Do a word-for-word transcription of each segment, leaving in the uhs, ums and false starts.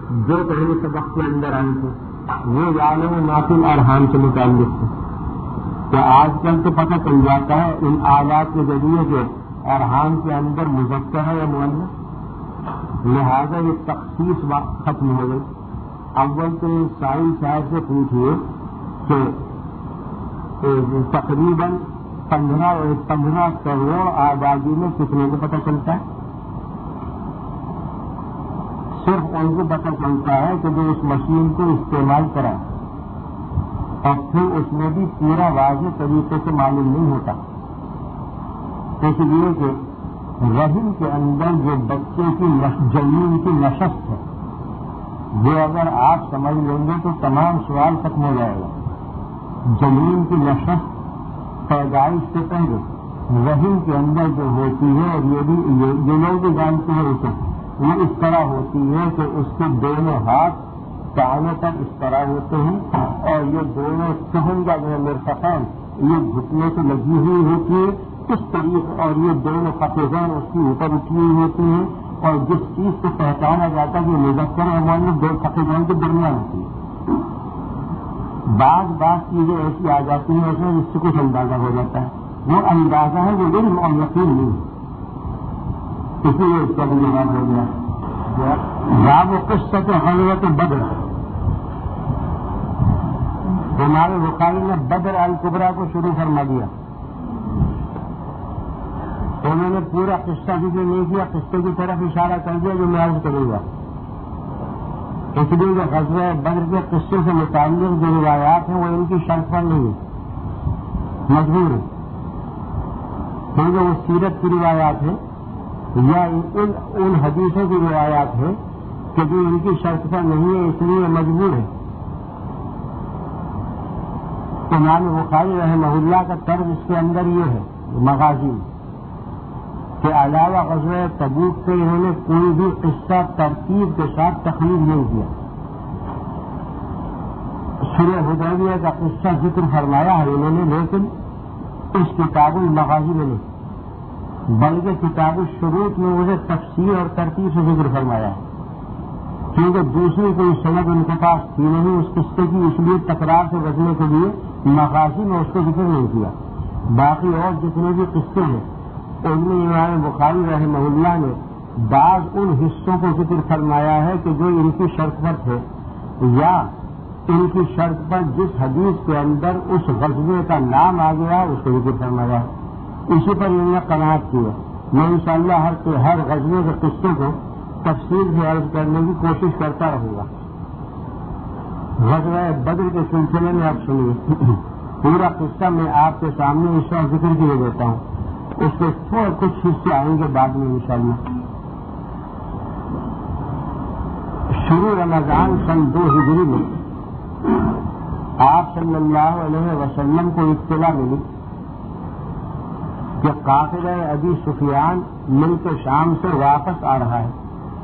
جو پہلے سبق کے اندر آئے تھے وہ عالم نافل ارحام سے متعلق تھے. تو آج کل تو پتہ چل جاتا ہے ان آلات کے ذریعے جو ارحام کے اندر مذکر ہے یا مؤنث، لہذا یہ تخصیص وقت ختم ہو گئی. اول تو سائل صاحب سے پوچھیے کہ تقریباً پندرہ پندرہ کروڑ آبادی میں کتنے کو پتہ چلتا ہے؟ صرف ان کو پتہ چلتا ہے کہ جو اس مشین کو استعمال کرا اور پھر اس میں بھی پورا واضح طریقے سے معلوم نہیں ہوتا. اس لیے کہ رحم کے اندر جو بچے کی جنین کی نشست ہے وہ اگر آپ سمجھ لیں گے تو تمام سوال ختم ہو جائے گا. جنین کی نشست پیدائش سے پہلے رحم کے اندر جو ہوتی ہے، اور یہ بھی یہ لوگ بھی جانتے ہیں اسے، وہ اس طرح ہوتی ہے کہ اس کے دونوں ہاتھ کانوں پر اس طرح ہوتے ہیں اور یہ دونوں سہنگا جو ہے مرفقین یہ گھٹنے سے لگی ہوئی ہوتی ہے اس طریقے، اور یہ دونوں فقیزین اس کی اوپر اٹھی ہوئی ہوتی ہیں، اور جس چیز سے پہچانا جاتا ہے کہ مذکر ہے وہ دو فقیزین کے درمیان ہوتی ہے. بعض بعض چیزیں ایسی آ جاتی ہیں اس میں جس سے کچھ اندازہ ہو جاتا ہے، وہ اندازہ ہے وہ علم اور یقین نہیں، اسی لیے اس کا بھی جواب ہو گیا. باب قصۃ غزوۃ بدر، ہمارے بخاری نے بدر الکبریٰ کو شروع فرما دیا. انہوں نے پورا قصہ ذکر نہیں کیا، قصے کی طرف اشارہ کر دیا جو میں عرض کروں گا. اس لیے جو غزوہ بدر کے قصے سے متعلق جو روایات ہیں وہ ان کی شرط پر نہیں ہے، مجبور ہے، کیونکہ وہ سیرت کی روایات ہیں یا ان ان حدیثوں کی روایات ہیں کہ جو ان کی شرط پر نہیں ہے، اس لیے مجبور ہے. امام بخاری رحمہ اللہ کا طرز اس کے اندر یہ ہے مغازی کہ علاوہ غزوہ تبوک سے انہوں نے کوئی بھی قصہ ترتیب کے ساتھ تخلیق نہیں کیا. صلح حدیبیہ کا قصہ ذکر فرمایا ہے انہوں نے، لیکن اس کتاب المغازی میں نہیں، بلکہ کتاب الشروط میں اسے تفسیر اور ترتیب سے ذکر فرمایا ہے، کیونکہ دوسری کوئی سند ان کے پاس تھی نہیں اس قصے کی، اس لیے تکرار سے بچنے کے لیے مغازی میں اس کو ذکر نہیں کیا. باقی اور جتنے بھی قصے ہیں ان میں امام بخاری رحمہ اللہ نے بعض ان حصوں کو ذکر فرمایا ہے کہ جو ان کی شرط پر تھے یا ان کی شرط پر جس حدیث کے اندر اس غزوے کا نام آ گیا اس کو ذکر فرمایا ہے. اسی پر انہوں نے قناعت کی ہے. میں انشاءاللہ ہر ہر غزوے کے قصے کو تفصیل سے عرض کرنے کی کوشش کرتا رہوں گا. غزوہ بدر کے سلسلے میں آپ سنیے، پورا قصہ میں آپ کے سامنے اس طرح ذکر کیے دیتا ہوں، اس کے تھوڑے کچھ حصے آئیں گے بعد میں انشاءاللہ. شروع رمضان سن دو ہجری میں آپ صلی اللہ علیہ وسلم کو اطلاع ملی کہ قافلہ ابی سفیان ملک شام سے واپس آ رہا ہے.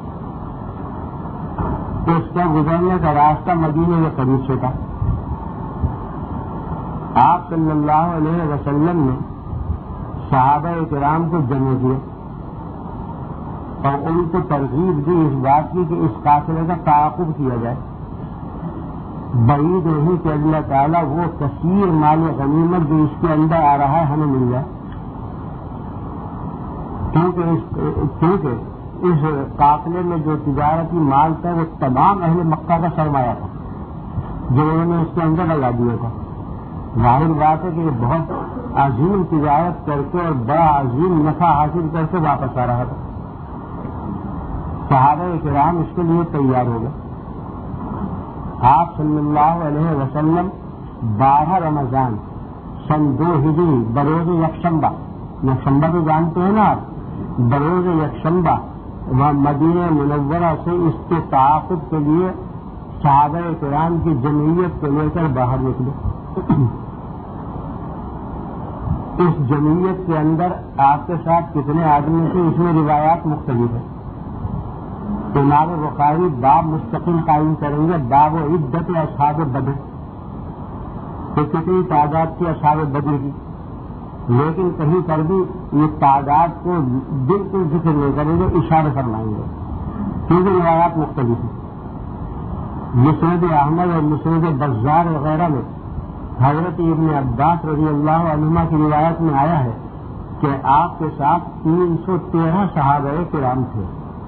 اس کا گزرنے کا راستہ مدینے کے قریب سے تھا. آپ صلی اللہ علیہ وسلم نے صحابہ کرام کو جمع کیا اور ان کو ترغیب دی اس بات کی کہ اس قافلے کا تعاقب کیا جائے. بعید نہیں کہ اللہ تعالیٰ وہ کثیر مال غنیمت جو اس کے اندر آ رہا ہے ہمیں مل جائے، کیونکہ اس قافلے میں جو تجارتی مال تھا وہ تمام اہل مکہ کا سرمایہ تھا جو انہوں نے اس کے اندر لگا دیا تھا. ظاہر بات ہے کہ یہ بہت عظیم تجارت کر کے اور بڑا عظیم نفع حاصل کر کے واپس آ رہا تھا. صحابہ کرام اس کے لیے تیار ہو گئے. آپ صلی اللہ علیہ وسلم بارہ رمضان سن دو ہجری بروز یکشنبہ، یکشنبہ تو جانتے ہیں نا آپ، بروز یکشنبہ وہاں مدینہ منورہ سے اس کے تعاقب کے لیے صحابہ کرام کی جمعیت کو لے کر باہر نکلے. اس جمعیت کے اندر آپ کے ساتھ کتنے آدمی تھے اس میں روایات مختلف ہیں. امام بخاری باب مستقل قائم کریں گے، باب و عدت اصحاب بدر، تو کتنی تعداد کی اصحاب بدر کی، لیکن کہیں پر بھی یہ تعداد کو بالکل ذکر نہیں کریں گے، اشارے فرمائیں گے کیونکہ روایات مختلف ہیں. مسند احمد اور مسند بزار وغیرہ میں حضرت ابن عباس رضی اللہ عنہما کی روایت میں آیا ہے کہ آپ کے ساتھ تین سو تیرہ صحابہ کرام تھے،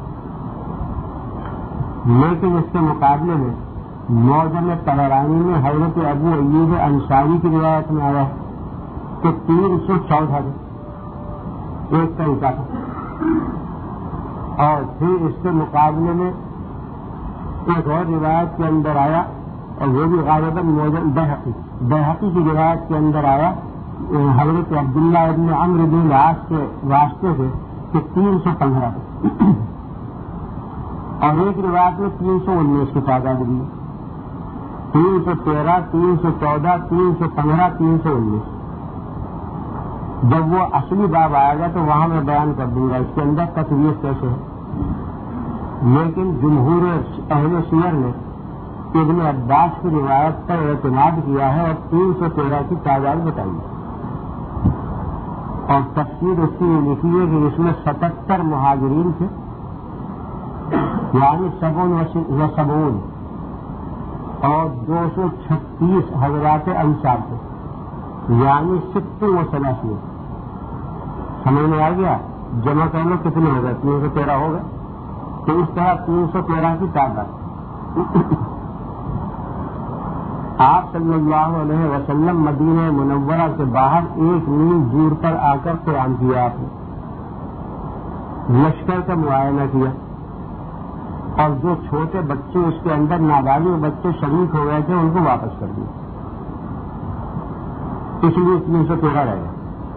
لیکن اس کے مقابلے میں معجم طبرانی میں حضرت ابو ایوب انصاری کی روایت میں آیا ہے کہ تین سو چودہ تھے، ایک طریقہ تھا۔ اور پھر اس کے مقابلے میں ایک اور روایت کے اندر آیا، اور وہ بھی غالباً معجم بیہقی بیہقی کی روایت کے اندر آیا حضرت عبداللہ ابن عمرو بن العاص کے واسطے سے کہ تین سو پندرہ اور ایک روایت میں تین سو انیس کی تعداد دی، تین سو تیرہ، تین سو چودہ، تین سو پندرہ، تین سو انیس۔ جب وہ اصلی باب آئے گا تو وہاں میں بیان کر دوں گا اس کے اندر تصویر کیسے ہے، لیکن جمہور اہل سیر نے ابن عباس کی روایت پر اعتماد کیا ہے اور تین سو تیرہ کی تعداد بتائی ہے، اور تفسیر اس کی لکھی ہے کہ اس میں ستہتر مہاجرین تھے، یعنی سبون و سبون، اور دو سو چھتیس حضرات انصار تھے، یعنی ستر و سلاسی۔ سمجھ میں آ گیا؟ جمع کر لو کتنے ہو گئے؟ تین سو تیرہ ہو گئے، تو اس طرح تین سو تیرہ کی تعداد۔ آپ صلی اللہ علیہ وسلم مدینہ منورہ سے باہر ایک میل دور پر آ کر قیام کیا، آپ نے لشکر کا معائنہ کیا، اور جو چھوٹے بچے اس کے اندر نابالغ بچے شریک ہو گئے تھے ان کو واپس کر دیا، اس لیے تین سو تیرہ رہ گئے۔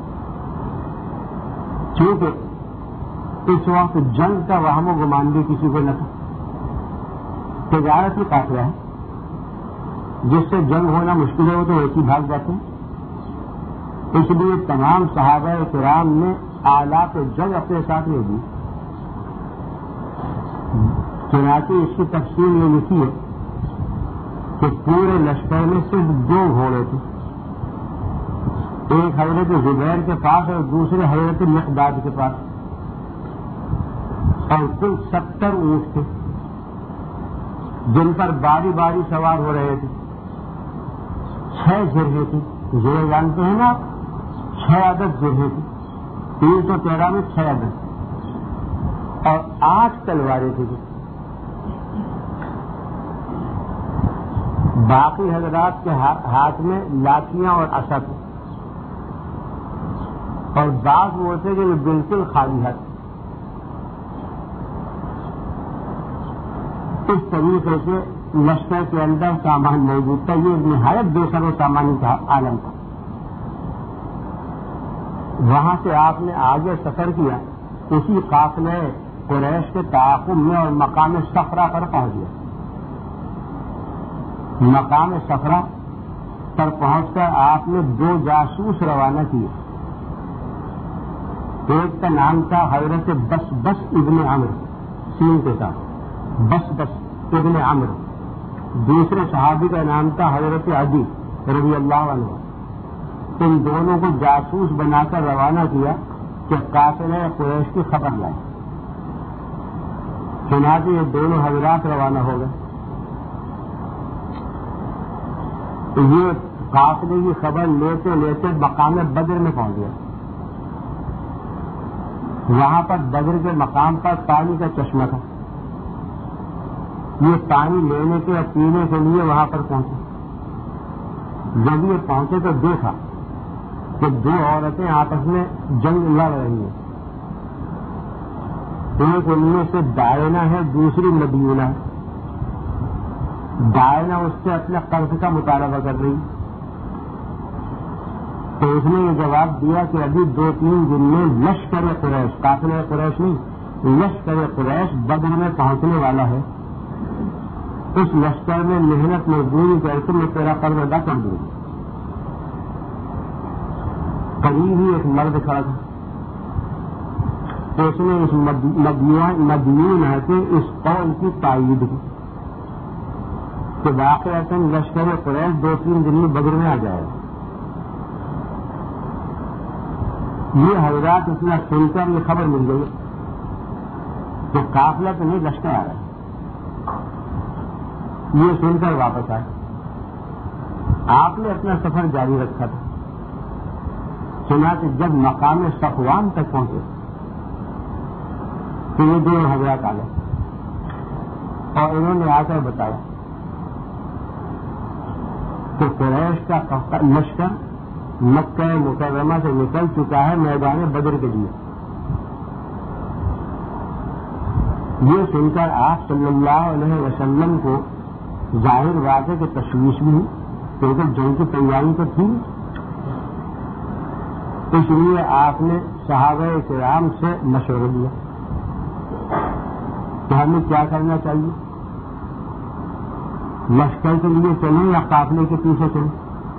کیونکہ اس وقت جنگ کا وہم و گمان بھی کسی کو نہ تھا، تجارتی قافلہ ہے، جس سے جنگ ہونا مشکل ہے وہ تو ایسی بھاگ جاتے ہیں، اس لیے تمام صحابہ کرام نے آلات جنگ اپنے ساتھ لے دی۔ چنانچہ اس کی تفصیل یہ لکھی ہے کہ پورے لشکر میں صرف دو گھوڑے تھے، ایک حضرت زبیر کے پاس اور دوسرے حضرت مقداد کے پاس، اور کل ستر اونٹ تھے جن پر باری باری سوار ہو رہے تھے، چھ زرہیں تھی، زرہیں جانتے ہیں نا، چھ عدد زرہیں تھی، تین سو تیرہ میں چھ عدد، اور آٹھ تلواریں تھیں۔ باقی حضرات کے ہاتھ میں لاٹیاں اور عصا تھے، اور بعض وہ تھے کہ بالکل خالی ہاتھ۔ اس طریقے سے لشکر کے اندر سامان موجود تھا، یہ نہایت بے سر و سامانی کا عالم تھا۔ وہاں سے آپ نے آگے سفر کیا، اسی قافلے قریش کے تعاقب میں، اور مقام صفرا پر پہنچ گیا۔ مقام صفرا پر پہنچ کر آپ نے دو جاسوس روانہ کیے، ایک کا نام تھا حضرت بس بس ابن عمرو، سین کے ساتھ بس بس ابن عمرو، دوسرے صحابی کا نام تھا حضرت عدی رضی اللہ عنہ۔ ان دونوں کو جاسوس بنا کر روانہ کیا کہ قافلہ قریش کی خبر لائے۔ چنانچہ یہ دونوں حضرات روانہ ہو گئے۔ یہ قافلے کی خبر لیتے لیتے مقام بدر میں پہنچ گیا۔ وہاں پر بدر کے مقام پر پانی کا چشمہ تھا، یہ پانی لینے کے اور پینے کے لیے وہاں پر پہنچے۔ جب یہ پہنچے تو دیکھا کہ دو عورتیں آپس میں جنگ لڑ رہی ہیں، ایک ان میں سے دائنا ہے، دوسری مدینہ ہے۔ دائنا اس سے اپنے قرض کا مطالبہ کر رہی، تو اس نے یہ جواب دیا کہ ابھی دو تین دن میں لشکر قریش، قافلہ قریش نہیں، لشکر قریش بدر میں پہنچنے والا ہے، اس لشکر میں محنت مزدوری کر کے میں تیرا قرض ادا کر دوں گا۔ قریب ہی ایک مرد کھڑا تھا، تو اس نے اس مدیون ہے کہ اس قول کی تائید کی کہ واقعات لشکر قریش دو تین دن میں بدر میں آ جائے گا۔ یہ حضرات اتنا سن کر یہ خبر مل گئی کہ قافلہ تو نہیں، لشکر آ رہا ہے۔ یہ سن کر واپس آئے. آپ نے اپنا سفر جاری رکھا تھا. سنا کہ جب مقام صفوان تک پہنچے تو یہ دو حضرات آ گئے اور انہوں نے آ کر بتایا کہ قریش کا لشکر مکہ مکرمہ سے نکل چکا ہے میدان بدر کے لیے. یہ سن کر آپ صلی اللہ علیہ وسلم کو ظاہر بات ہے کہ تشویش بھی ہوئی کیونکہ جنگ کی تیاری تو تھی. اس لیے آپ نے صحابہ کرام سے مشورہ دیا کہ ہمیں کیا کرنا چاہیے, لشکر کے لیے چلیں یا قافلے کے پیچھے چلیں.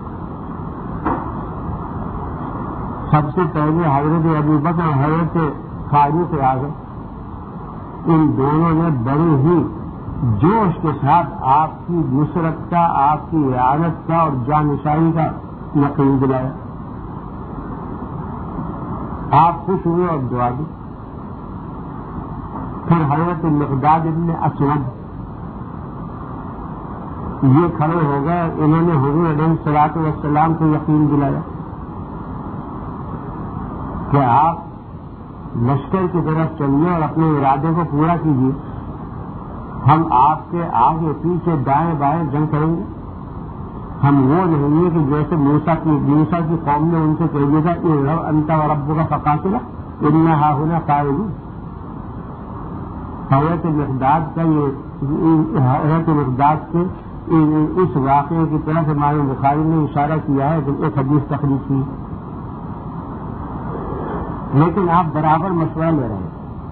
سب سے پہلے حضرت ابو بکر اور حضرت فاروق اعظم ان دونوں نے بڑے ہی جوش کے ساتھ آپ کی نصرت کا, آپ کی اعانت کا اور جانشانی کا یقین دلایا. آپ خوش ہوئے اور دعا دی. پھر حضرت مقداد ابن اسود یہ کھڑے ہو گئے, انہوں نے حضور علیہ الصلوۃ والسلام کو یقین دلایا کہ آپ لشکر کی طرف چلیے اور اپنے ارادے کو پورا کیجیے, ہم آپ کے آگے پیچھے دائیں بائیں جنگ کریں گے. ہم وہ نہیں ہیں کہ جیسے موسیٰ کی موسیٰ کی قوم نے ان سے کہہ دیا تھا اذهب انت وربک فقاتلا انا ہاہنا قاعدون. حضرت مقداد کا یہ حضرت مقداد کے اس واقعے کی طرف امام بخاری نے اشارہ کیا ہے کہ ایک حدیث تخریج کی, لیکن آپ برابر مشورہ لے رہے ہیں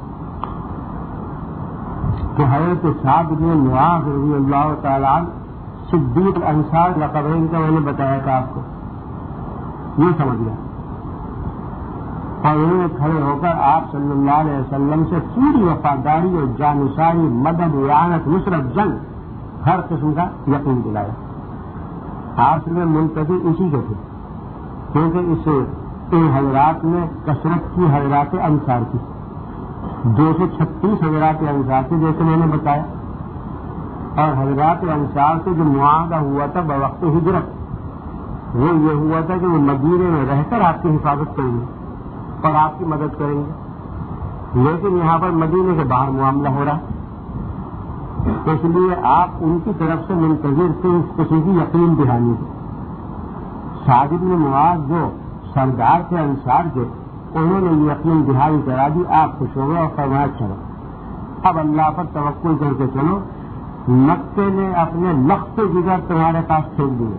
کہ حضرت سعد بن معاذ رضی اللہ تعالیٰ عنہ صدیق الانصار لقبین کا میں نے بتایا تھا آپ کو, یہ سمجھ گیا. اور انہوں نے کھڑے ہو کر آپ صلی اللہ علیہ وسلم سے پوری وفاداری اور جانشاری, مدد, اعانت, نصرت, جنگ ہر قسم کا یقین دلایا. آپ میں منتظر اسی کے تھے کیونکہ اس ان حضرات میں کثرت کی حضرات انصار کی دو سو چھتیس حضرات انصار کی جیسے میں نے بتایا, اور حضرات انصار سے جو معاہدہ ہوا تھا بوقت ہجرت وہ یہ ہوا تھا کہ وہ مدینے میں رہ کر آپ کی حفاظت کریں گے اور آپ کی مدد کریں گے. لیکن یہاں پر مدینے کے باہر معاملہ ہو رہا ہے, اس لیے آپ ان کی طرف سے منتظر تھے اس قسم کی یقین دہانی تھی. سعد بن معاذ جو سردار تھے انصار کے, انہوں نے یہ یقین دہانی کرا دی. آپ خوش ہو گئے اور فرمایا چلو اب اللہ پر توکل کر کے چلو, مکے نے اپنے لخت جگر تمہارے پاس پھینک دیے.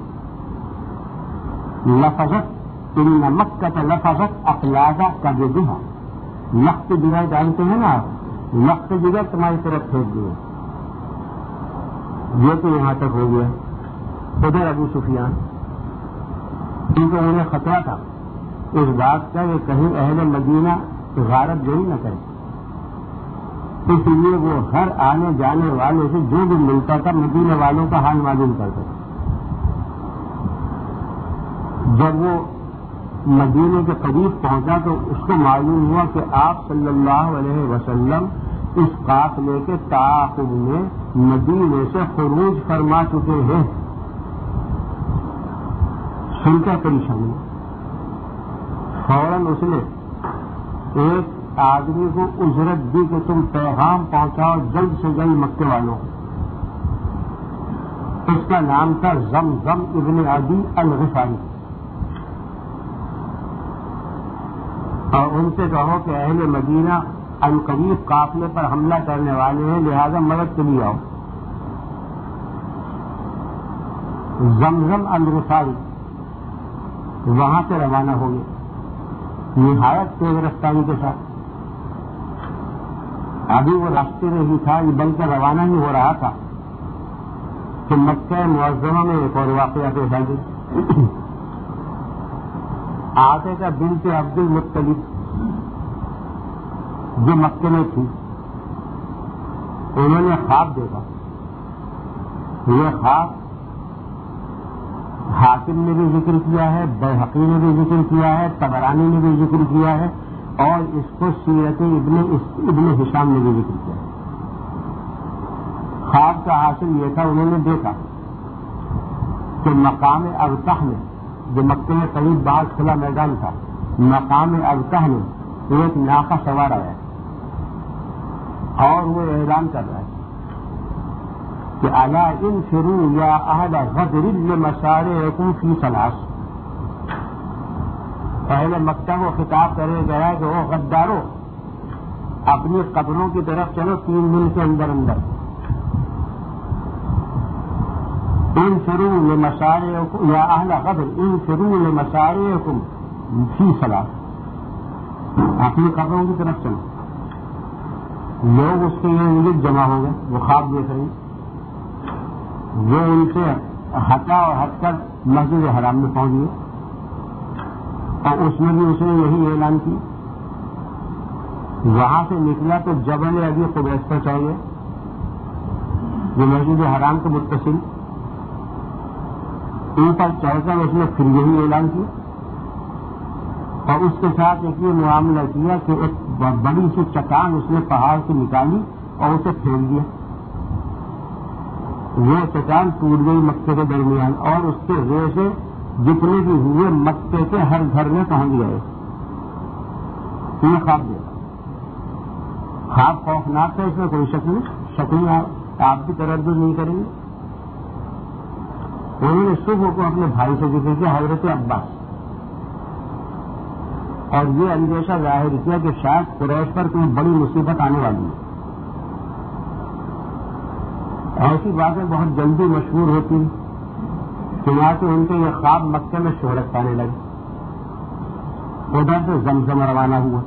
لفظت ان مکہ لفظت افلاذا کا جو دہا, لخت جگر جانتے ہیں نا آپ, لخت جگر تمہاری طرف پھینک دیے. یہ تو یہاں تک ہو گیا. ادھر ابو سفیان کیونکہ انہیں خطرہ تھا اس بات کا کہ کہیں اہل مدینہ غارت جوئی نہ کرے, اس لیے وہ ہر آنے جانے والے سے جو بھی ملتا تھا مدینے والوں کا حال معلوم کرتا تھا. جب وہ مدینے کے قریب پہنچا تو اس کو معلوم ہوا کہ آپ صلی اللہ علیہ وسلم اس قافلے کے تعاقب میں مدینے سے خروج فرما چکے ہیں. سن کر پریشانی فوراً اس نے ایک آدمی کو اجرت دی کہ تم پیغام پہنچاؤ جلد سے جلد مکے والوں کو. اس کا نام تھا زمزم ابن عدی الغفاری, اور ان سے کہو کہ اہل مدینہ عنقریب قافلے پر حملہ کرنے والے ہیں, لہذا مدد کے لیے آؤ. زمزم الغفاری وہاں سے روانہ ہو گئے نہایت تیز رفتاری کے ساتھ. ابھی وہ راستے میں ہی تھا, یہ بلکہ روانہ ہی ہو رہا تھا کہ مکہ معظمہ میں ایک اور واقعہ پیش آ گئی. آتے کا بنت عبد المطلب جو مکے میں تھی, انہوں نے خواب دیکھا. یہ خواب حاکم نے بھی ذکر کیا ہے, بیہقی نے بھی ذکر کیا ہے, طبرانی نے بھی ذکر کیا ہے, اور اس کو سیرت ابن ابن ہشام نے بھی ذکر کیا ہے. خواب کا حاصل یہ تھا، انہوں نے دیکھا کہ مقام ابتح میں، جو مکے میں قریب باغ کھلا میدان تھا، مقام ابتح میں ایک ناقہ سوار آیا اور وہ اعلان کر رہا ہے کہ الا انفروا یا اہل غدر لمصارعکم فی ثلاث. اہل مکہ کو خطاب کرے گیا کہ وہ غدارو، اپنی قبروں کی طرف چلو تین دن کے اندر اندر. انفروا لمصارعکم یا اہل غدر انفروا لمصارعکم فی ثلاث، اپنی قبروں کی طرف چلو. لوگ اس کے لیے جمع ہو گئے، وہ خواب دیکھ رہے ہیں. وہ ان سے ہٹا اور ہٹ کر مسجد حرام میں پہنچ گئے اور اس میں بھی اس نے یہی اعلان کی. وہاں سے نکلا تو جبل ابی قبیس پر چڑھ گئے، جو مسجد حرام کے متصل. ان پر چڑھ کر اس نے پھر یہی اعلان کیا اور اس کے ساتھ ایک یہ معاملہ کیا کہ ایک بڑی سی چٹان اس نے پہاڑ سے نکالی اور اسے پھینک دیا. وہ چٹان ٹوٹ گئی مکے کے درمیان اور اس کے ریشے جتنے بھی ہوئے مکے کے ہر گھر میں پہنچ گئے. یہ خواب دیا. خواب خوفناک ہے، اس میں کوئی شک نہیں، شک نہیں آپ بھی تردد نہیں کریں گے. انہوں نے صبح کو اپنے بھائی سے ذکر کیا، حضرت عباس، اور یہ اندیشہ ظاہر کیا کہ شاید قریش پر کوئی بڑی مصیبت آنے والی ہے. ایسی باتیں بہت جلدی مشہور ہوتی ہیں، چنانچہ ان کے یہ خواب مکے میں شہرت پانے لگے. ادھر سے زمزم روانہ ہوا،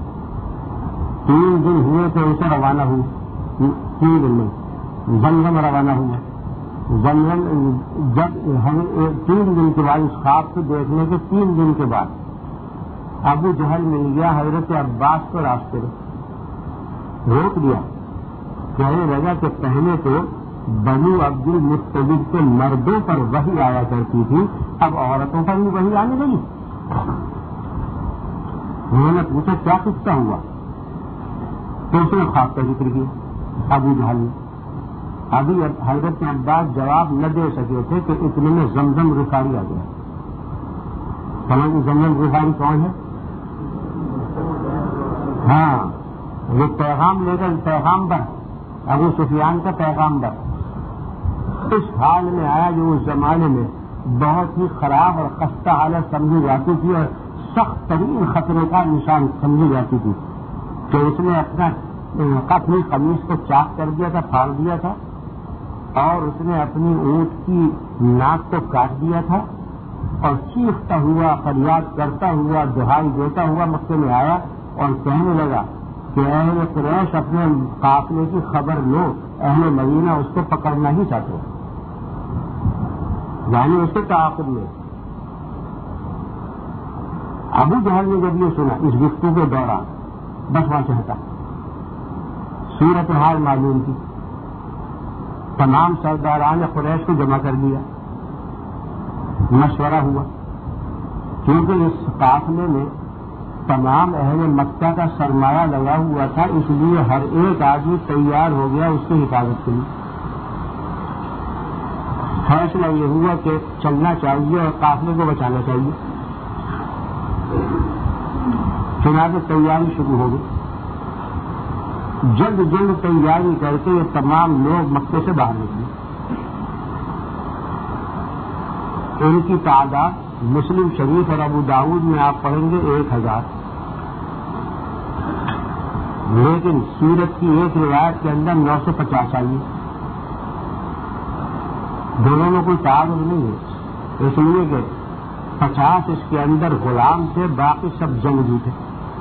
تین دن ہوئے تو اسے روانہ ہوئے، تین دن میں زمزم روانہ ہوا. زمزم جب تین دن کے بعد اس خواب کو دیکھنے کے تین دن کے بعد ابو جہل مل گیا حضرت عباس کو راستے میں، روک دیا. کہنے لگا کہ پہلے تو بنو عبد المطلب کے مردوں پر وحی آیا کرتی تھی، اب عورتوں پر بھی وحی آنے لگی. انہوں نے پوچھا کیا قصہ ہوا، تو اس نے خواب کا ذکر کیا ابو جہل نے. ابھی حضرت عباس جواب نہ دے سکے تھے کہ اتنے میں زمزم غفاری آ گیا. سمجھ زمزم غفاری کون ہے؟ ہاں، وہ پیغام لے کر پیغام پر ابو سفیان کا پیغام پر اس حال میں آیا جو اس زمانے میں بہت ہی خراب اور خستہ حالت سمجھی جاتی تھی اور سخت ترین خطرے کا نشان سمجھی جاتی تھی کہ اس نے اپنا اپنی قمیص کو چاک کر دیا تھا، پھاڑ دیا تھا، اور اس نے اپنی اونٹ کی ناک کو کاٹ دیا تھا اور چیختا ہوا فریاد کرتا ہوا دہائی دیتا ہوا مکے میں آیا اور کہنے لگا کہ اہل قریش اپنے قافلے کی خبر لو، اہل مدینہ اس کو پکڑنا ہی چاہتے، یعنی اس کے تعاقب میں. ابو جہل نے جب یہ سنا اس گفتگو کے دوران بس وہاں سے ہٹا. صورت حال معلوم کی، تمام سرداران قریش کو جمع کر دیا، مشورہ ہوا، کیونکہ اس قافلے میں تمام اہل مکہ کا سرمایہ لگا ہوا تھا، اس لیے ہر ایک آدمی تیار ہو گیا اس کی حفاظت کے لیے. فیصلہ یہ ہوا کہ چلنا چاہیے اور قافلے کو بچانا چاہیے. چنانچہ تیاری شروع ہو گئی. جلد جلد تیاری کر کے یہ تمام لوگ مکے سے باہر نکلے. ان کی تعداد مسلم شریف اور ابو داؤد میں آپ پڑھیں گے ایک ہزار، لیکن سیرت کی ایک روایت کے اندر نو سو پچاس آئی. دونوں میں کوئی تعارض نہیں ہے، اس لیے کہ پچاس اس کے اندر غلام تھے، باقی سب جنگجو تھے.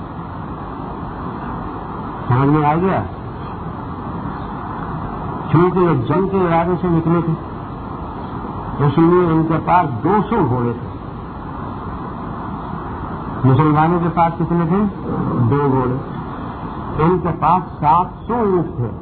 سمجھ میں آ گیا؟ چونکہ یہ جنگ کے ارادے سے نکلے تھے اس لیے ان کے پاس دو سو گھوڑے تھے. مسلمانوں کے پاس کتنے تھے؟ دو گھوڑے. ان کے پاس سات سو اونٹ تھے.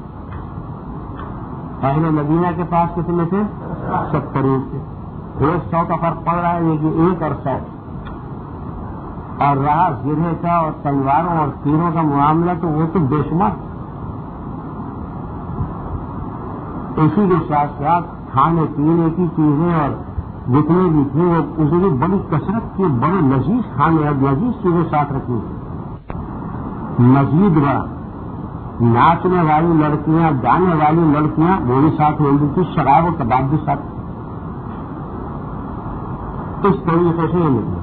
اہل مدینہ کے پاس کتنے تھے؟ ستر اونٹ تھے. ایک سو کا فرق پڑ رہا ہے، یہ کہ ایک اور سو. اور رہا گرے کا اور تلواروں اور تیروں کا معاملہ تو وہ تو بے شمار. اسی کے ساتھ ساتھ کھانے پینے کی چیزیں اور جتنی بھی تھیں وہ اس کی بڑی کثرت کی بڑے لذیذ کھانے اور لذیذ چیزیں ساتھ رکھی ہیں. مزید بڑا ناچنے والی لڑکیاں گانے والی لڑکیاں وہ بھی ساتھ ہوئی تھی, شراب و کباب بھی ساتھ. اس طریقے سے یہ نکلے.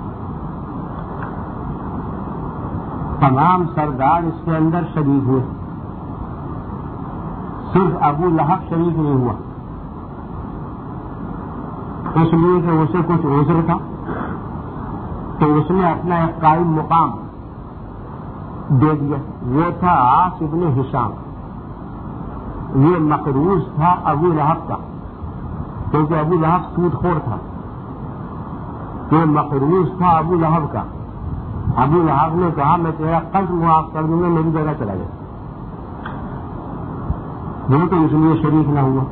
تمام سردار اس کے اندر شریک ہوئے, صرف ابو لہب شریک نہیں ہوا, اس لیے کہ اسے کچھ عذر تھا تو اس نے اپنا ایک قائم مقام دے دیا. وہ تھا عاص ابن ہشام. یہ مقروض تھا ابو لہب کا, کیونکہ ابو لہب سود خور تھا. یہ مقروض تھا ابو لہب کا. ابو لہب نے کہا میں تیرا قرض معاف کر دوں گا, میری جگہ چلا جائے. وہ تو اس لیے شریک نہ ہوا.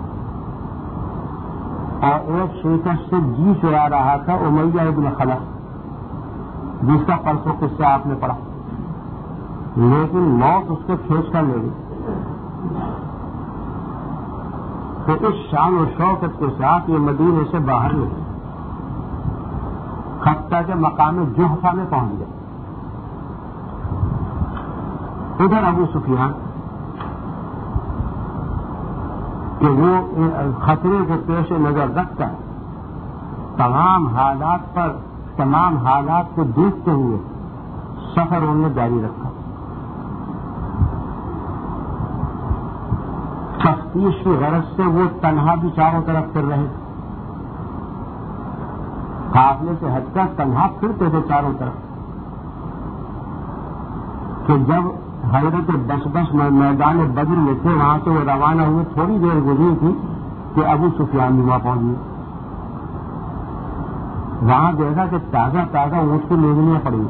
اور ایک شیخ سے جی چرا رہا تھا امیہ ابن خلف, جس کا پرسوں قصہ آپ نے پڑھا, لیکن موت اس کو کھینچ کر لے گئی. تو اس شان و شوکت کے ساتھ یہ مدینے سے باہر نکلے, حتیٰ کے مقام جحفہ میں پہنچ گئے. ادھر ابو سفیان کہ وہ خطرے کو پیش نظر رکھ کر تمام حالات پر تمام حالات کو دیکھتے ہوئے سفر انہوں نے جاری رکھا. تفتیش کی غرض سے وہ تنہا بھی چاروں طرف پھر رہے, قافلے سے ہٹ کر تنہا پھرتے تھے چاروں طرف. کہ جب حضرت بس بس میدان بدر میں تھے, وہاں سے وہ روانہ ہوئے, تھوڑی دیر گزری تھی کہ ابو سفیان بھی وہاں پہنچ گئے. وہاں دیکھا کہ تازہ تازہ اونٹ کی لیگنیاں پڑی,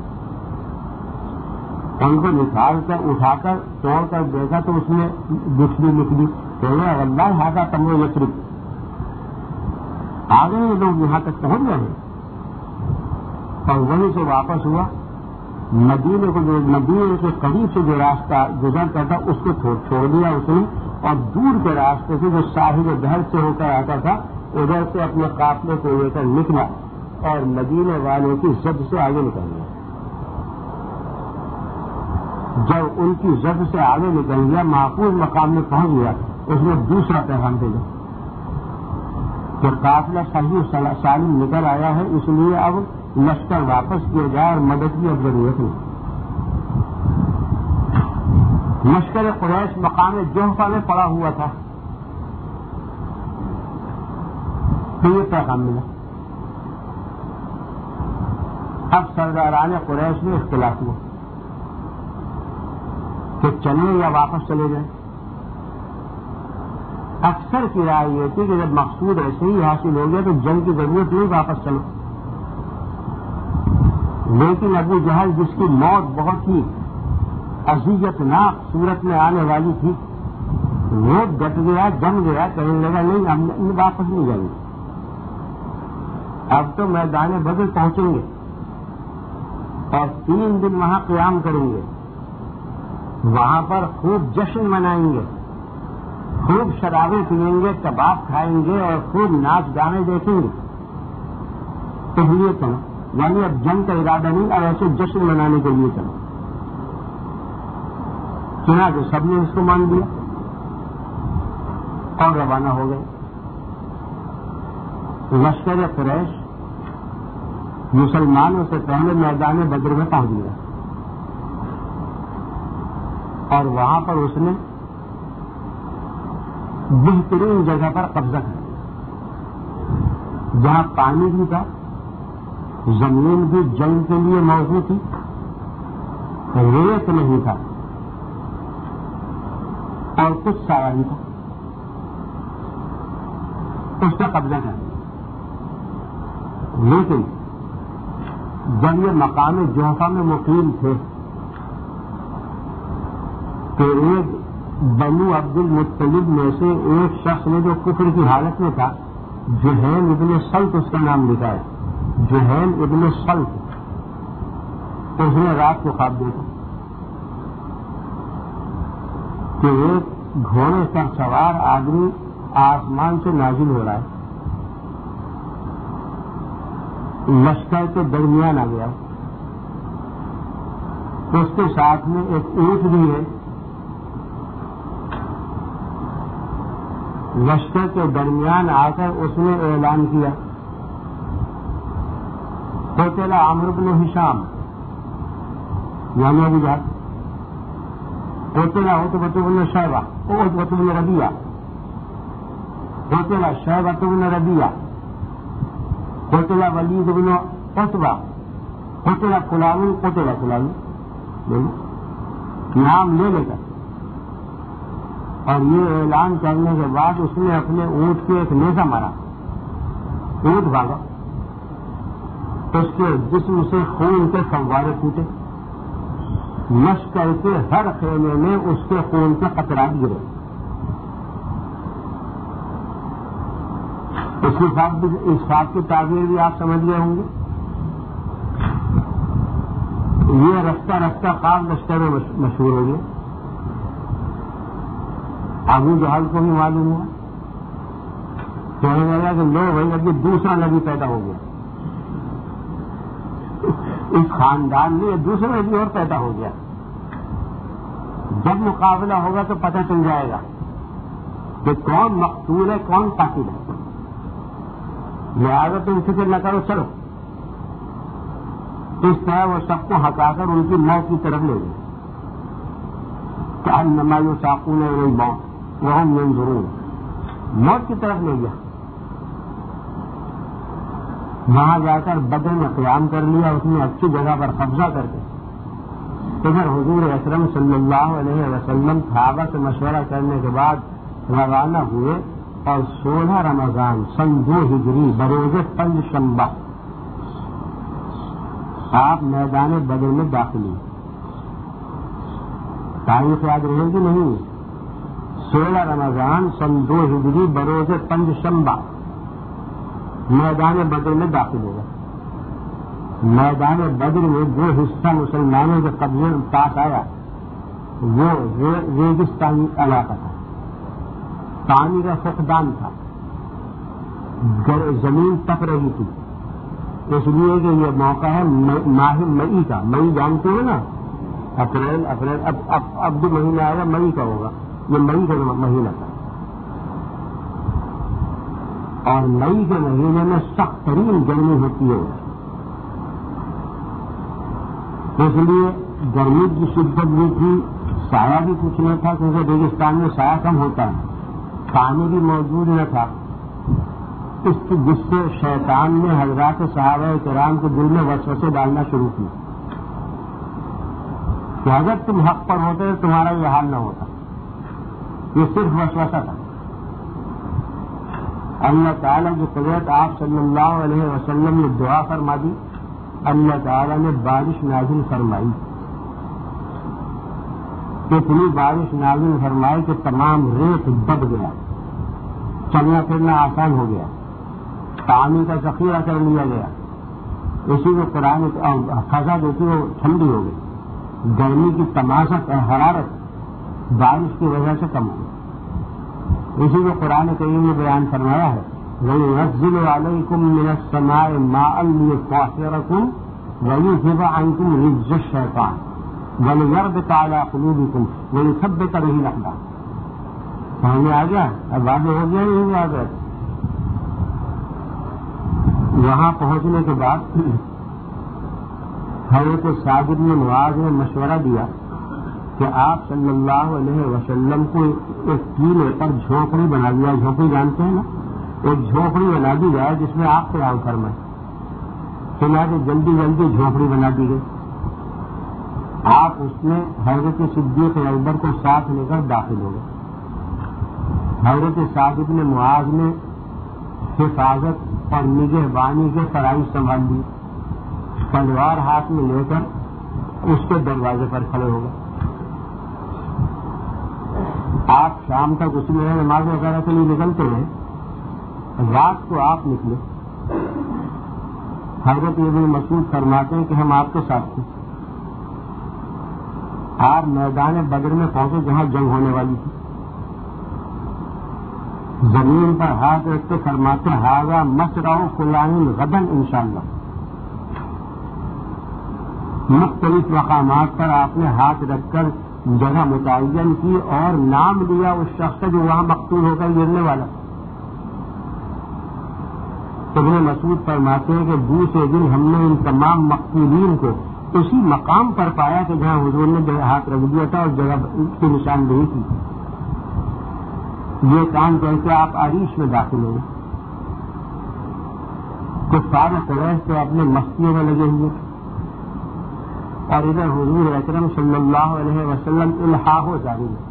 ان کو نکال کر اٹھا کر توڑ کر دیکھا تو اس میں دشمنی نکلی. کہ اللہ ہاتھا تمو یسرب, آ گئے لوگ یہاں تک پہنچ گئے. اور وہیں سے واپس ہوا. مدینے کو جو مدینے کے قریب سے جو راستہ گزرتا تھا اس کو چھوڑ دیا اس نے, اور دور کے راستے سے جو ساحل دہر سے ہو کر آتا تھا ادھر سے اپنے قافلے کو لے کر نکلا اور مدینے والوں کی زد سے آگے نکل گیا. جب ان کی زد سے آگے نکل گیا, محفوظ مقام میں پہنچ گیا, اس نے دوسرا پیغام بھیجا کہ قافلہ صحیح سالم نکل آیا ہے, اس لیے اب لشکر واپس کیا جائے اور مدد کی اب ضرورت نہیں. لشکر قریش مقام جحفہ میں پڑا ہوا تھا, تو یہ پیغام ملا. اب سرداران قریش میں اختلاف ہوا کہ چلیں یا واپس چلے جائیں. اکثر کی رائے یہ تھی کہ جب مقصود ایسے ہی حاصل ہو گیا تو جنگ کی ضرورت نہیں, واپس چلو. لیکن ابو جہل جس کی موت بہت ہی اذیت ناک صورت میں آنے والی تھی, وہ ڈٹ گیا, جم گیا, کہنے لگا نہیں ہم واپس نہیں جائیں گے, اب تو میدان بدر پہنچیں گے اور تین دن وہاں قیام کریں گے, وہاں پر خوب جشن منائیں گے, خوب شرابیں پئیں گے, کباب کھائیں گے اور خوب ناچ گانے دیکھیں گے. تو یہ چلا, یعنی اب جنگ کا ارادہ نہیں, اور ایسے جشن منانے کے لیے چلا. چنانچہ سب نے اس کو مان لیا اور روانہ ہو گئے. لشکر قریش مسلمانوں سے پہلے میدان بدر میں پہنچ گیا اور وہاں پر اس نے بہترین جگہ پر قبضہ کیا, جہاں پانی بھی تھا, زمین بھی جنگ کے لیے موزوں تھی, ریت نہیں تھا اور کچھ سایہ بھی تھا. اس کا قبضہ کیا. لیکن جب یہ مقام جحفہ میں مقیم تھے تو ایک بنو عبد المطلب میں سے ایک شخص نے جو کفر کی حالت میں تھا, جہین ابن سلط اس کا نام لکھا ہے, جہین ابن سلط, اس نے رات کو خواب دیکھا کہ ایک گھوڑے پر سوار آدمی آسمان سے نازل ہو رہا ہے، لشکر کے درمیان آ گیا، اس کے ساتھ میں ایک اونٹ بھی ہے، لشکر کے درمیان آ کر اس نے اعلان کیا، قتل عمرو بن ہشام یعنی ابو جہل، قتل عتبہ بن شیبہ عتبہ بن ربیعہ، قتل شیبہ بن ربیعہ، قتل ولید بن عتبہ، قتل فلان قتل فلان، نام لے لے کر، اور یہ اعلان کرنے کے بعد اس نے اپنے اونٹ کے ایک نیزہ مارا، اونٹ بھاگا، اس کے جسم سے خون کے فوارے پھوٹے، لشکر کے ہر خیمے میں اس کے خون کے قطرات گرے۔ اس کے ساتھ بھی اس بات کی تعبیر بھی آپ سمجھ گئے ہوں گے، یہ رفتہ رفتہ خواب لشکر میں مشہور ہو گیا، ابو جہل کو بھی معلوم ہوا، کہنے لگا کہ لو بھائی ابھی دوسرا نبی پیدا ہو گیا، اس خاندان میں دوسرا نبی اور پیدا ہو گیا، جب مقابلہ ہوگا تو پتہ چل جائے گا کہ کون مقتول ہے کون قاتل ہے، لہٰذا تم فکر نہ کرو، چلو۔ اس طرح وہ سب کو ہٹا کر ان کی موت کی طرف لے گئے، کأنما یساقون الی الموت وہم ینظرون، موت کی طرف لے گیا۔ وہاں جا کر بدر میں قیام کر لیا اس نے اچھی جگہ پر قبضہ کر کے، پھر حضور اکرم صلی اللہ علیہ وسلم صحابہ سے مشورہ کرنے کے بعد روانہ ہوئے، اور سولہ رمضان سن دو ہجری بروز پنج شنبہ آپ میدان بدر میں داخل ہوئے۔ تاریخ یاد رہے گی نہیں؟ سولہ رمضان سن دو ہجری بروز پنج شنبہ میدان بدر میں داخل ہوگا۔ میدان بدر میں جو حصہ مسلمانوں کے قبضے میں پاس آیا وہ ریگستانی علاقہ تھا، پانی کا فقدان تھا، زمین تپ رہی تھی، اس لیے کہ یہ موقع ہے ماہ مئی کا، مئی جانتے ہیں نا، اپریل اپریل اب اب اب بھی مہینہ آئے گا، مئی کا ہوگا، یہ مئی کا مہینہ تھا، اور مئی کے مہینے میں سخت ترین گرمی ہوتی ہے، اس لیے گرمی کی شدت بھی تھی، سایہ بھی کچھ نہ تھا، کیونکہ ریگستان میں سایہ کم ہوتا ہے، پانی بھی موجود نہ تھا، اس جس سے شیطان نے حضرات صحابہ کرام کے دل میں وسوسے ڈالنا شروع کی کہ اگر تم حق پر ہوتے تو تمہارا یہ حال نہ ہوتا، یہ صرف وسوسہ تھا۔ اللہ تعالیٰ کی قدرت آپ صلی اللہ علیہ وسلم نے دعا فرما دی، اللہ تعالیٰ نے بارش نازل فرمائی، اتنی بارش نازل فرمائی کہ تمام ریت دب گیا، چلنا پھرنا آسان ہو گیا، پانی کا ذخیرہ کر لیا گیا، اسی کو قرآن فضا دیتی وہ ٹھنڈی ہو گئی، گرمی کی تماشت اور حرارت بارش کی وجہ سے کم ہوئی، اسی کو قرآن کریم نے بیان فرمایا ہے، وَيُنَزِّلُ عَلَيْكُم مِّنَ السَّمَاءِ مَاءً لِيُطَهِّرَكُم وَيُذْهِبَ عَنكُم رِجْزَ الشَّيْطَانِ وَلِيَرْبِطَ عَلَىٰ قُلُوبِكُم وَيُثَبِّتَ بِهِ الْأَقْدَامَ۔ سامنے آ گیا، اب واضح ہو گیا نہیں ہوا گیا۔ وہاں پہنچنے کے بعد حضرت سعد بن معاذ نے مشورہ دیا کہ آپ صلی اللہ علیہ وسلم کو ایک کیلے پر جھونپڑی بنا دیا، جھونپڑی جانتے ہیں نا، ایک جھونپڑی بنا دی جائے جس میں آپ قیام فرمائیں، چنانچہ جلدی جلدی جھونپڑی بنا دی گئی، آپ اس میں حضرت صدیق اکبر کو ساتھ لے کر داخل ہو گئے۔ حضرت سعد بن معاذ نے حفاظت اور نگہبانی کے فرائض سنبھال لی، تلوار ہاتھ میں لے کر اس کے دروازے پر کھڑے ہو گئے۔ آپ شام تک اس میں نماز وغیرہ کے لیے نکلتے رہے، رات کو آپ نکلے، حضرت ابن مسعود فرماتے ہیں کہ ہم آپ کے ساتھ تھے، آپ میدان بدر میں پہنچے جہاں جنگ ہونے والی تھی، زمین پر ہاتھ رکھ کے فرماتے ہاذا مسرع فلان غدن انشاءاللہ. مختلف مقامات پر آپ نے ہاتھ رکھ کر جگہ متعین کی اور نام لیا اس شخص کا جو وہاں مقتول ہو کر گرنے والا. ابن مسعود فرماتے ہیں کہ دوسرے دن ہم نے ان تمام مقتولین کو اسی مقام پر پایا کہ جہاں حضور نے جگہ ہاتھ رکھ دیا تھا اور جگہ کی نشاندہی کی. یہ کام کر کے آپ عریش میں داخل ہوئے. کفار قریش تو اپنے مستیوں میں لگے ہوئے اور ادھر حضور اکرم صلی اللہ علیہ وسلم الحاح جاری ہے.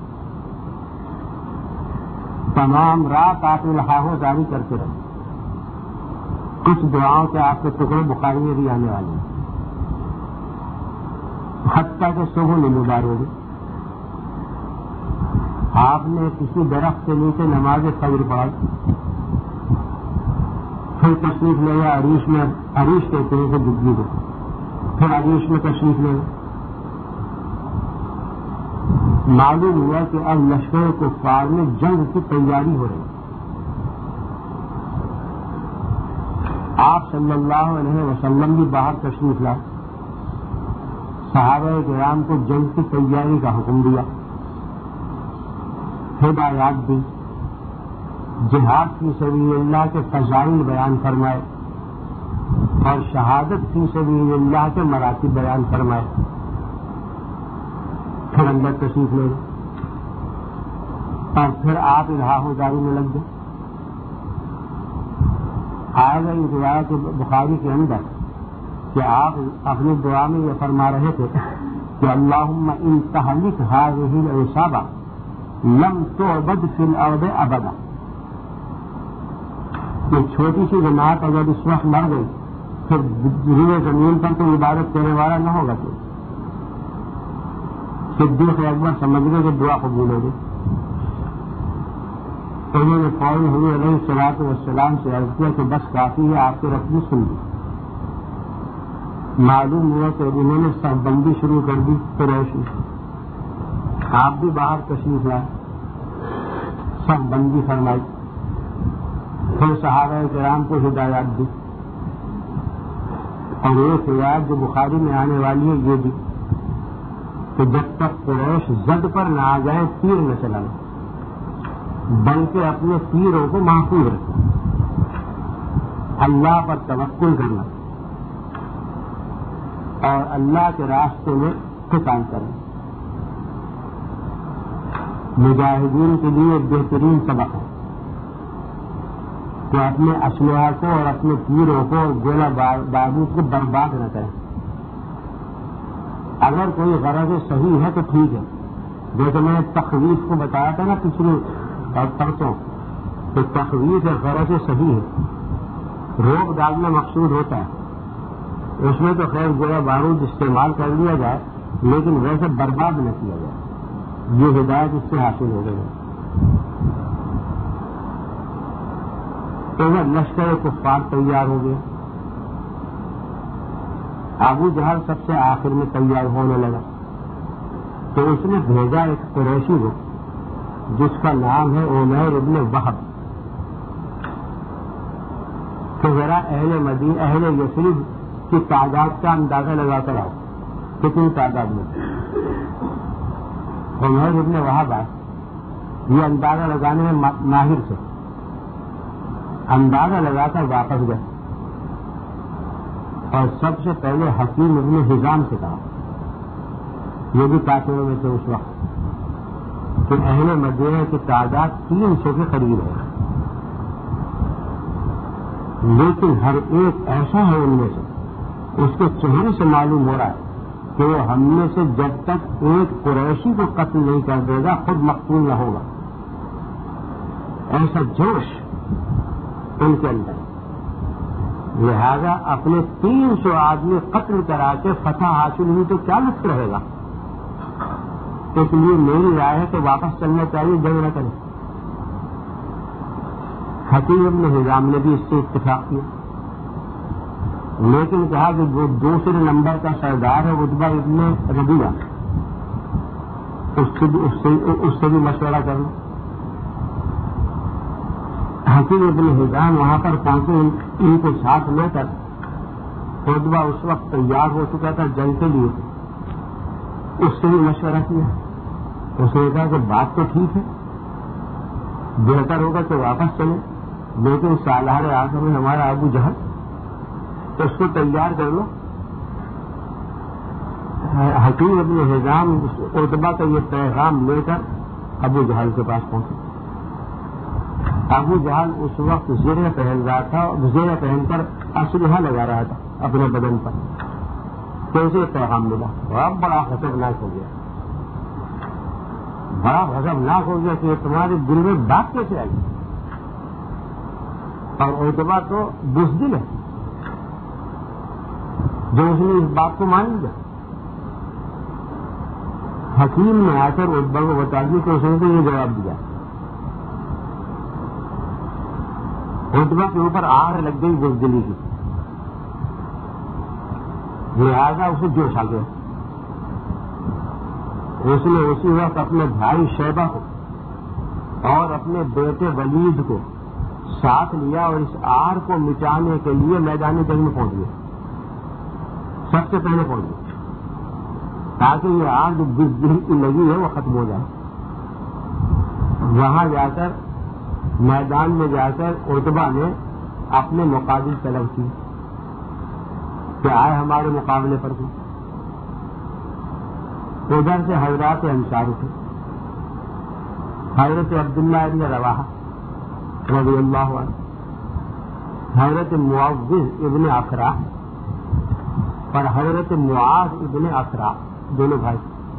تمام رات آپ الحاح جاری کرتے رہے. کچھ دعاؤں کے آپ کے ٹکڑے بخاری میں بھی آنے والے ہیں. حتیٰ کہ صبح نمودار ہو گئی. آپ نے کسی درخت کے نیچے نماز فجر پڑھائی. پھر تشریف لے گیا عریش میں. عریش کہتے ہیں کہ دگلی کو. پھر عریش میں تشریف لے گئے. معلوم ہوا کہ اب لشکر کفار میں جنگ کی تیاری ہو رہی. آپ صلی اللہ علیہ وسلم بھی باہر تشریف لائے. صحابہ کرام کو جنگ کی تیاری کا حکم دیا. ہدایات دی. جہاد فی سبیل اللہ کے فضائل بیان فرمائے اور شہادت فی سبیل اللہ کے مراتب بیان فرمائے. پھر اندر تشریف لے اور پھر آپ الحاح جاری میں لگ گئے. آئے گا یہ روایت بخاری کے اندر کہ آپ اپنی دعا میں یہ فرما رہے تھے کہ اللہم ان تہلک ہذہ العصابہ لم تعبد فی الارض ابدا. یہ چھوٹی سی جماعت اگر اس وقت مر گئی پھر روئے زمین پر تو عبادت کرنے والا نہ ہوگا. تو صدیق اکبر سمجھ گئے کہ دعا قبول ہو گئی. انہوں نے فوراً حضور علیہ الصلوۃ والسلام سے عرض کیا کہ بس کافی ہے آپ کے رقم سن لی. معلوم ہوا کہ انہوں نے سب بندی شروع کر دی قریش میں. آپ بھی باہر تشریف لائے. سب بندی فرمائی. پھر صحابہ کرام کو ہدایات دی. اور ایک ہدایت جو بخاری میں آنے والی ہے یہ دی کہ جب تک قریش زد پر نہ آ جائے تیر نہ چلانا بلکہ اپنے تیروں کو محفوظ رکھنا. اللہ پر توکل کرنا اور اللہ کے راستے میں قتال کرنا مجاہدین کے لیے بہترین سبق ہے کہ اپنے اسلحہ کو اور اپنے تیروں کو اور گولہ بارود کو برباد نہ کریں. اگر کوئی غرض صحیح ہے تو ٹھیک ہے. جیسے میں نے تخویف کو بتایا تھا نا پچھلے اور پرسوں تو تخویف غرض صحیح ہے. روک ڈالنا مقصود ہوتا ہے. اس میں تو خیر گویا بارود استعمال کر لیا جائے لیکن ویسے برباد نہ کیا جائے. یہ ہدایت اس سے حاصل ہو گئی. ادھر لشکر کفار تیار ہو گیا. ابو جہل سب سے آخر میں تیار ہونے لگا تو اس نے بھیجا ایک قریشی کو جس کا نام ہے عمیر ابن وہب کہ ذرا اہل مدینہ اہل یثرب کی تعداد کا اندازہ لگا کر آؤ کتنی تعداد میں. عمیر ابن وہب آئے. یہ اندازہ لگانے میں ماہر سے اندازہ لگا کر واپس گئے اور سب سے پہلے حکیم ابن حزام سے کہا یہ بھی کافروں میں سے اس وقت کہ اہل مدینہ کی تعداد تین سو کے قریب ہے لیکن ہر ایک ایسا ہے ان میں سے اس کے چہرے سے معلوم ہو رہا ہے کہ وہ ہم میں سے جب تک ایک قریشی کو قتل نہیں کر دے گا خود مقتول نہ ہوگا. ایسا جوش ان کے اندر. لہذا اپنے تین سو آدمی قتل کرا کے فتح حاصل ہوئی تو کیا لطف رہے گا. اس لیے میری رائے ہے کہ واپس چلنا چاہیے جنگ نہ کریں. حکیم ابن حزام نے بھی اس سے اتفاق کیا لیکن کہا کہ جو دوسرے نمبر کا سردار ہے عتبہ ابن ربیعہ اس سے بھی اس سے, اس سے بھی مشورہ کر لوں. حکیم ابن حزام وہاں پر پہنچے، ان کو ساتھ لے کر عتبہ اس وقت تیار ہو چکا تھا جنگ کے لیے، اس سے بھی مشورہ کیا. اس نے کہا کہ بات تو ٹھیک ہے، بہتر ہوگا کہ واپس چلیں، لیکن سالار اعظم ہے ہمارا ابو جہل، تو اس کو تیار کر لو. حکیم ابن حزام عتبہ کا یہ پیغام لے کر ابو جہل کے پاس پہنچے. ابو جہل اس وقت زیرہ پہن رہا تھا، زیرہ پہن کر اسلحہ لگا رہا تھا اپنے بدن پر. تو اسے پیغام ملا، اور بڑا خطرناک ہو گیا، بڑا خطرناک ہو گیا کہ تمہارے دل میں بات کیسے آئی. اور عتبہ تو بزدل ہے جو اس نے اس بات کو مان لیا. حکیم نے آ کر عتبہ کو بتا دیا کہ اس نے یہ جواب دیا. عتبہ کے اوپر آڑ لگ گئی بزدلی کی، لہذا اسے جوش آ گیا. اس نے اسی وقت اپنے بھائی شیبہ کو اور اپنے بیٹے ولید کو ساتھ لیا اور اس آڑ کو مٹانے کے لیے میدان جنگ میں پہنچ گیا. سب سے پہلے پہنچ گیا تاکہ یہ آگ جو بزدلی کی لگی ہے وہ ختم ہو جائے. وہاں جا کر میدان میں جا کر عتبہ نے اپنے مقابل طلب کی کہ آئے ہمارے مقابلے پر بھی. ادھر سے حضرات انصار اٹھے، حضرت عبداللہ ابن رواحہ رضی اللہ عنہ، حضرت معوذ ابن افراح اور حضرت معاذ ابن افراح، دونوں بھائی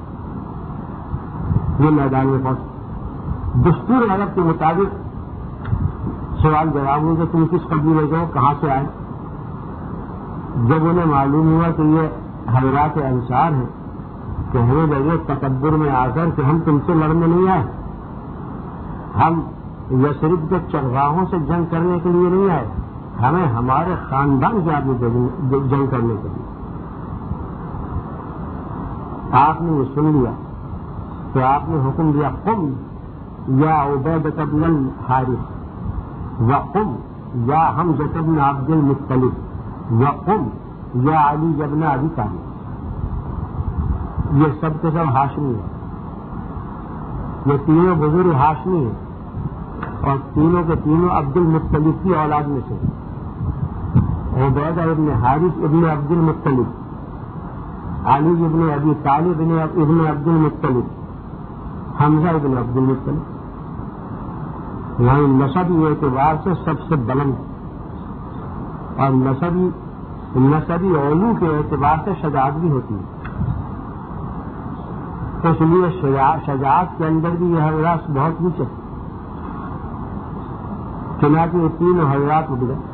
یہ میدان میں پہنچے. دستور عرب کے مطابق سوال جواب ہوا کہ تم کس قبیلے کے ہو، کہاں سے آئے. جب انہیں معلوم ہوا کہ یہ حضرات انصار ہیں کہ ہمیں لگے تکبر میں آ کر کہ ہم تم سے لڑنے نہیں آئے، ہم یثرب کے چرواہوں سے جنگ کرنے کے لیے نہیں آئے، ہمیں ہمارے خاندان کے آدمی جنگ کرنے کے لیے. آپ نے یہ سن لیا تو آپ نے حکم دیا، قم یا عبیدہ بن الحارث وقم یا حمزہ بن عبد المطلب وقم یا علی بن ابی طالب. یہ سب کے سب ہاشمی ہیں، یہ تینوں بزرگ ہاشمی ہیں اور تینوں کے تینوں عبد المطلب کی اولاد میں سے. عبیدہ ابن حارث ابن عبد المطلب، علی ابن ابی طالب ابن عبد المطلب، حمزہ ابن عبد المطلب. یعنی نسبی اعتبار سے سب سے بلند اور نسبی نسبی علو کے اعتبار سے شجاعت بھی ہوتی ہے. اس لیے شجاعت کے اندر بھی یہ حضرات بہت نیچے، چنانچہ یہ تینوں حضرات اٹھ گئے.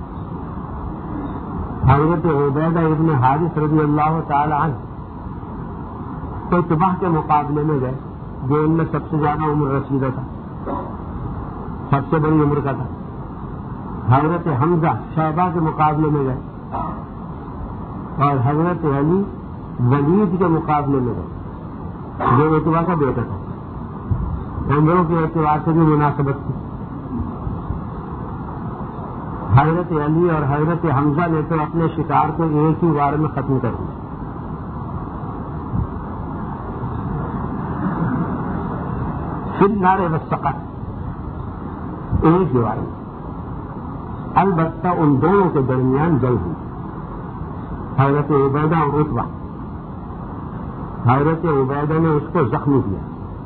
حضرت عبیدہ ابن حارث رضی اللہ تعالی عنہ تو عتبہ کے مقابلے میں گئے جو ان میں سب سے زیادہ عمر رسیدہ تھا، سب سے بڑی عمر کا تھا. حضرت حمزہ شیبہ کے مقابلے میں گئے اور حضرت علی ولید کے مقابلے میں گئے جو عتبہ کا بیٹا تھا. عمروں کے اعتبار سے بھی مناسبت تھی. حضرت علی اور حضرت حمزہ نے تو اپنے شکار کو ایک ہی وار میں ختم کر دیا. پھر نعرے وسقط ایک ہی وار میں. البتہ ان دونوں کے درمیان جنگ ہوئی، حضرت عبیدہ اور عتبہ. حضرت عبیدہ نے اس کو زخمی کیا،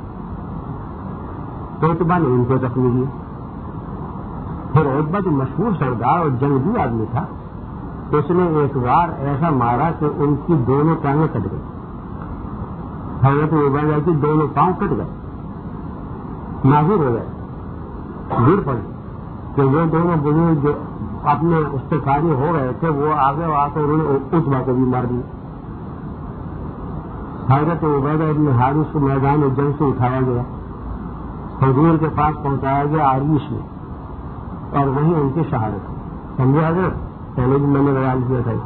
عتبہ نے ان کو زخمی کیا. پھر عتبہ جو مشہور سردار اور جنگجو آدمی تھا، اس نے ایک بار ایسا مارا کہ ان کی دونوں ٹانگیں کٹ گئی. حضرت عبیدہ کی دونوں پاؤں کٹ گئے، معذور ہو گئے، گر پڑے کہ وہ دونوں بزرگ جو اپنے اس سے کاری ہو رہے تھے وہ آگے آ کر انہوں نے عتبہ کو بھی مار دیا. حضرت عبیدہ ابن حارث کو میدان جنگ سے اٹھایا گیا، حضور کے پاس پہنچایا گیا عریش میں، اور وہیں ان کی شہادت. سمجھے حضرت، پہلے بھی میں نے بیان کیا تھا.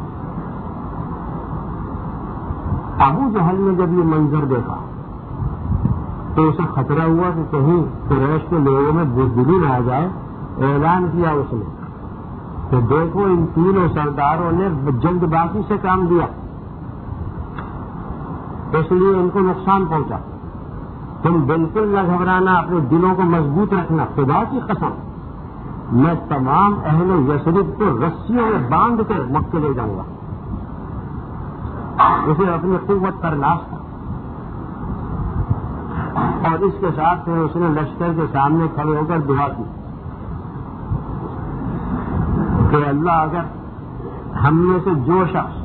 ابو جہل نے جب یہ منظر دیکھا تو اسے خطرہ ہوا کہ کہیں قریش کے لوگوں میں بزدلی نہ آ جائے اعلان کیا اس نے کہ دیکھو ان تینوں سرداروں نے جلد بازی سے کام دیا، اس لیے ان کو نقصان پہنچا، تم بالکل نہ گھبرانا، اپنے دلوں کو مضبوط رکھنا، خدا کی قسم میں تمام اہل یثرب کو رسیوں میں باندھ کر مکے لے جاؤں گا۔ اسے اپنی قوت پر ناز تھا، اور اس کے ساتھ پھر اس نے لشکر کے سامنے کھڑے ہو کر دعا کی کہ اللہ اگر ہم میں سے جو شخص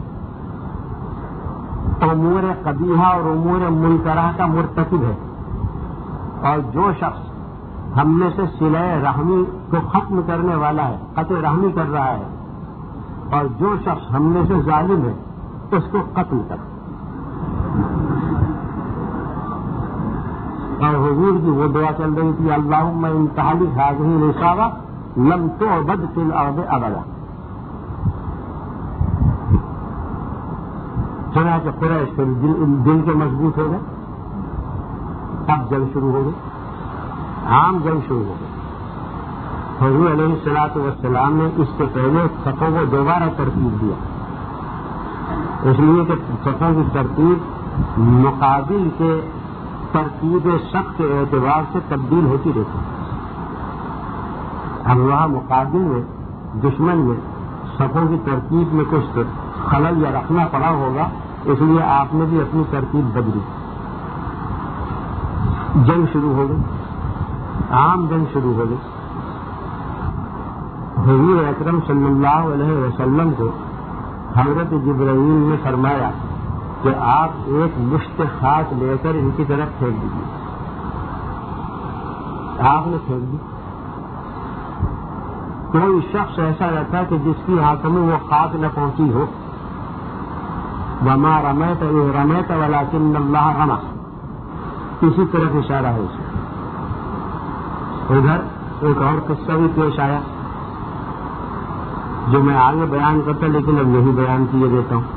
امور قبیحہ اور امور منکرہ کا مرتکب ہے، اور جو شخص ہم میں سے صلہ رحمی کو ختم کرنے والا ہے، قطع رحمی کر رہا ہے، اور جو شخص ہم میں سے ظالم ہے اس کو قتل کر۔ اور حضور کی وہ دعا چل رہی تھی، اللہم ان تہلک ہذہ العصابہ لم تعبد فی الارض ابدا۔ چنانچہ قریش کے دل کے مضبوط ہو گئے، اب جنگ شروع ہو گئی، عام جنگ شروع ہو گئی۔ حضور علیہ الصلوۃ والسلام نے اس سے پہلے صفوں کو دوبارہ ترتیب دیا، اس لیے کہ صفوں کی ترتیب مقابل کے ترتیب سخت کے اعتبار سے تبدیل ہوتی رہتی ہے۔ اب وہاں مقابل میں دشمن میں صفوں کی ترتیب میں کچھ خلل یا رکھنا پڑا ہوگا، اس لیے آپ نے بھی اپنی ترتیب بدلی۔ جنگ شروع ہو گئی، عام جنگ شروع ہو گئی۔ حضور اکرم صلی اللہ علیہ وسلم کو حضرت جبرائیل نے فرمایا کہ آپ ایک مشت خاک لے کر ان کی طرف پھینک دیجیے۔ آپ نے پھینک دی۔ کوئی شخص ایسا رہتا کہ جس کی ہاتھوں میں وہ خاک نہ پہنچی ہو، وما رمیت اذ رمیت ولکن اللہ رمی، اسی طرف اشارہ ہے اسے۔ ادھر ایک اور قصہ بھی پیش آیا جو میں آگے بیان کرتا لیکن اب یہی بیان کیے دیتا ہوں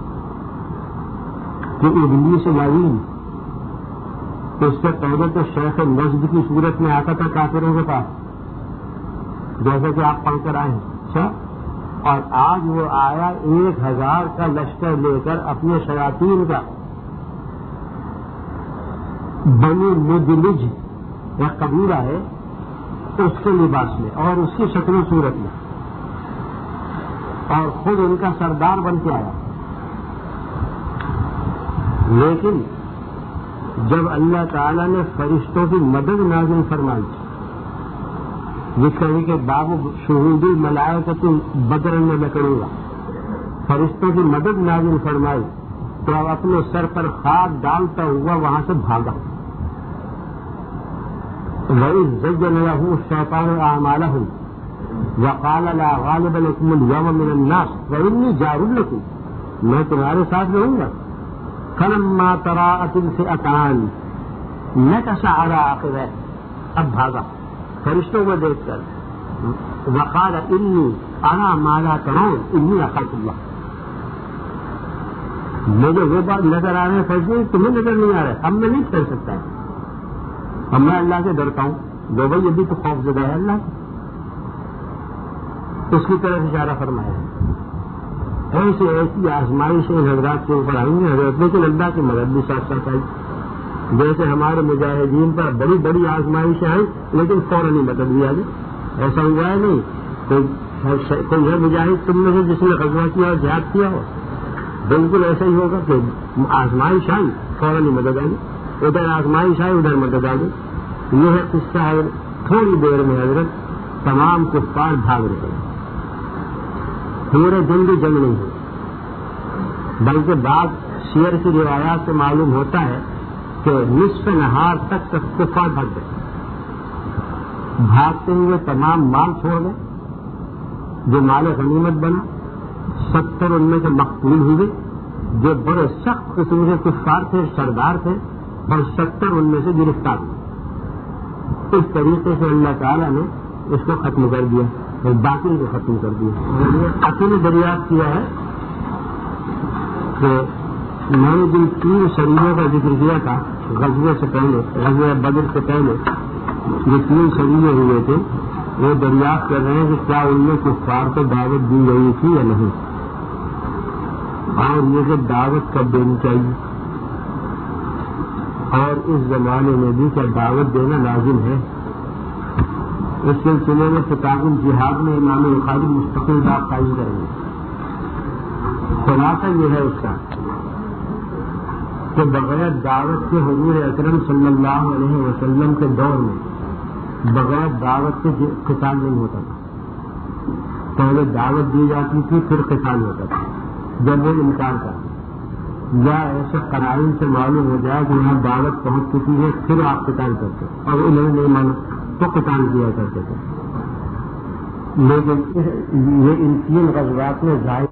کہ ابلیس لعین اس سے پہلے تو شیخ نجد کی صورت میں آتا تھا کافروں کے پاس، جیسا کہ آپ پڑھ کر آئے ہیں، اچھا، اور آج وہ آیا ایک ہزار کا لشکر لے کر اپنے شیاطین کا، بنی مدلج ایک قبیلہ ہے اس کے لباس میں اور اس کی شکل و صورت میں، اور خود ان کا سردار بن کے آیا۔ لیکن جب اللہ تعالیٰ نے فرشتوں کی مدد نازل فرمائی، جس طرح کے باب شہودی ملائکۃ بدر میں میں کروں گا، فرشتوں کی مدد نازل فرمائی تو اب اپنے سر پر خاک ڈالتا ہوا وہاں سے بھاگا۔ وَإِذْ زَيَّنَ لَهُ الشَّيْطَانُ أَعْمَالَهُمْ وَقَالَ لَا غَالِبَ لَكُمُ الْيَوْمَ مِنَ النَّاسِ وَإِنِّي جَارٌ لَكُمْ، میں تمہارے ساتھ رہوں گا۔ فَلَمَّا تَرَاءَتِ الْفِئَتَانِ نَكَصَ عَلَىٰ عَقِبَيْهِ، اب بھاگا فرشتوں کو دیکھ کر، وَقَالَ إِنِّي أَرَىٰ مَا لَا تَرَوْنَ إِنِّي أَخَافُ اللَّهَ، مجھے وہ بات نظر آ رہے ہیں فرشتے تمہیں نظر نہیں آ رہا ہے، اب میں نہیں کر سکتا، اب میں اللہ سے ڈرتا ہوں۔ جو بھائی یہ بھی تو خوف زدہ ہے اللہ سے، اس کی طرف اشارہ فرمایا ہے۔ ایسی ایسی آزمائشیں حضرات کے اوپر آئیں گے حضرت، لیکن اللہ کی مدد بھی ساتھ ساتھ آئی۔ جیسے ہمارے مجاہدین پر بڑی بڑی آزمائشیں آئیں لیکن فوراً ہی مدد بھی آ گئی، ایسا ہوا ہے نہیں کوئی ہے مجاہد تم میں سے جس نے غزوہ کیا اور جہاد کیا ہو، بالکل ایسا ہی ہوگا کہ آزمائش آئی فوراً ہی مدد آ گئی، ادھر آزمائش آئی ادھر مدد آ گئی۔ یہ ہے قصہ حضرت، تھوڑی دیر میں حضرت تمام کفار بھاگ رہے ہیں، پورے دن بھی جنگ نہیں ہوئی، بلکہ بعض سیر کی روایات سے معلوم ہوتا ہے کہ نصف نہار تک کفار بھاگ گئے، بھاگتے ہوئے تمام مال چھوڑ گئے، جو مال غنیمت بنا ستر ان میں سے مقتول ہوئے، جو بڑے سخت قسم کے کفار تھے سردار تھے، اور ستر ان میں سے گرفتار ہوئے۔ اس طریقے سے اللہ تعالیٰ نے اس کو ختم کر دیا اور باقی کو ختم کر دیا۔ اصل نے دریافت کیا ہے کہ میں نے جن تین شریعوں کا ذکر کیا تھا غزوے سے پہلے، غزوہ بدر سے پہلے جو تین شریعے ہوئے تھے، وہ دریافت کر رہے ہیں کہ کیا ان میں کفار کو دعوت دی گئی تھی یا نہیں، اور یہ کہ دعوت کب دینی چاہیے، اور اس زمانے میں بھی کیا دعوت دینا لازم ہے۔ اس سلسلے میں کتاب الجہاد میں امام بخاری مستقل بات قائم کریں گے۔ خلاصہ یہ ہے اس کا کہ بغیر دعوت کے حضور اکرم صلی اللہ علیہ وسلم کے دور میں بغیر دعوت کے قتال نہیں ہوتا تھا۔ پہلے دعوت دی جاتی تھی، پھر قتال ہوتا تھا۔ جب وہ انکار کرتے یا ایسے قرائن سے معلوم ہو جائے کہ یہاں دعوت پہنچ چکی ہے، پھر آپ قتال کرتے، اور انہیں نہیں مانا تو قتال کیا کرتے تھے۔ لیکن یہ ان تین غزوات میں ظاہر